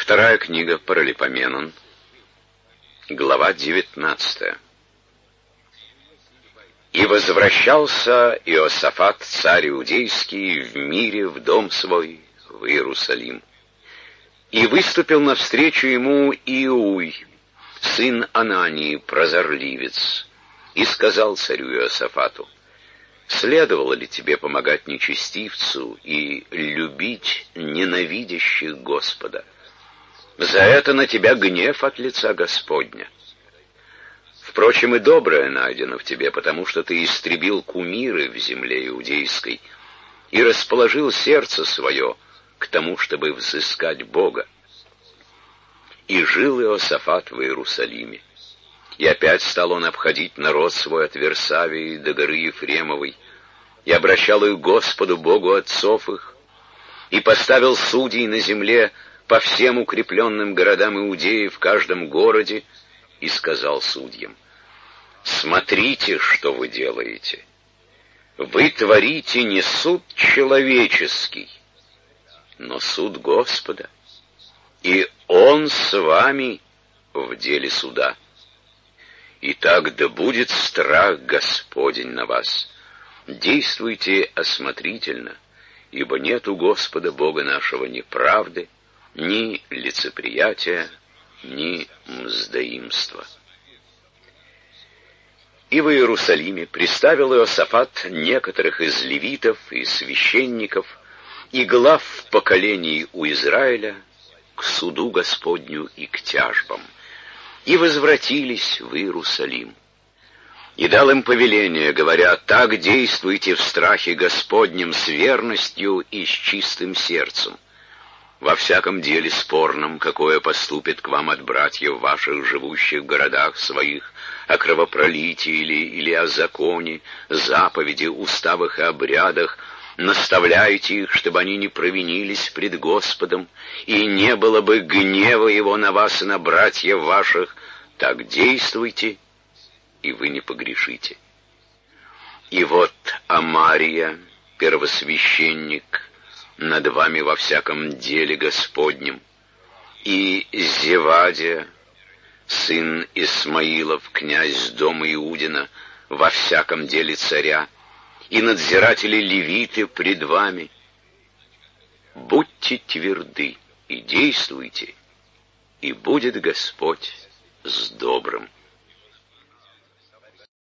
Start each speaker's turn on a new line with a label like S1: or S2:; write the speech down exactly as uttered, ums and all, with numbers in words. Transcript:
S1: Вторая книга Паралипоменон, глава девятнадцатая. «И возвращался Иосафат, царь иудейский, в мире в дом свой, в Иерусалим. И выступил навстречу ему Иуй, сын Анании, прозорливец, и сказал царю Иосафату: следовало ли тебе помогать нечестивцу и любить ненавидящих Господа? За это на тебя гнев от лица Господня. Впрочем, и доброе найдено в тебе, потому что ты истребил кумиры в земле иудейской и расположил сердце свое к тому, чтобы взыскать Бога. И жил Иосафат в Иерусалиме. И опять стал он обходить народ свой от Версавии до горы Ефремовой, и обращал их к Господу Богу отцов их, и поставил судей на земле по всем укрепленным городам Иудеи в каждом городе, и сказал судьям: смотрите, что вы делаете. Вы творите не суд человеческий, но суд Господа, и Он с вами в деле суда. Итак, да будет страх Господень на вас. Действуйте осмотрительно, ибо нет у Господа Бога нашего ни правды, ни лицеприятия, ни мздоимства. И в Иерусалиме приставил Иосафат некоторых из левитов и священников и глав поколений у Израиля к суду Господню и к тяжбам, и возвратились в Иерусалим. И дал им повеление, говоря: так действуйте в страхе Господнем с верностью и с чистым сердцем. Во всяком деле спорном, какое поступит к вам от братьев ваших, живущих в городах своих, о кровопролитии или, или о законе, заповеди, уставах и обрядах, наставляйте их, чтобы они не провинились пред Господом, и не было бы гнева Его на вас и на братьев ваших. Так действуйте, и вы не погрешите. И вот Амария, первосвященник, над вами во всяком деле Господнем, и Зевадия, сын Исмаилов, князь дома Иудина, во всяком деле царя, и надзиратели левиты пред вами. Будьте тверды и действуйте, и будет Господь с добрым.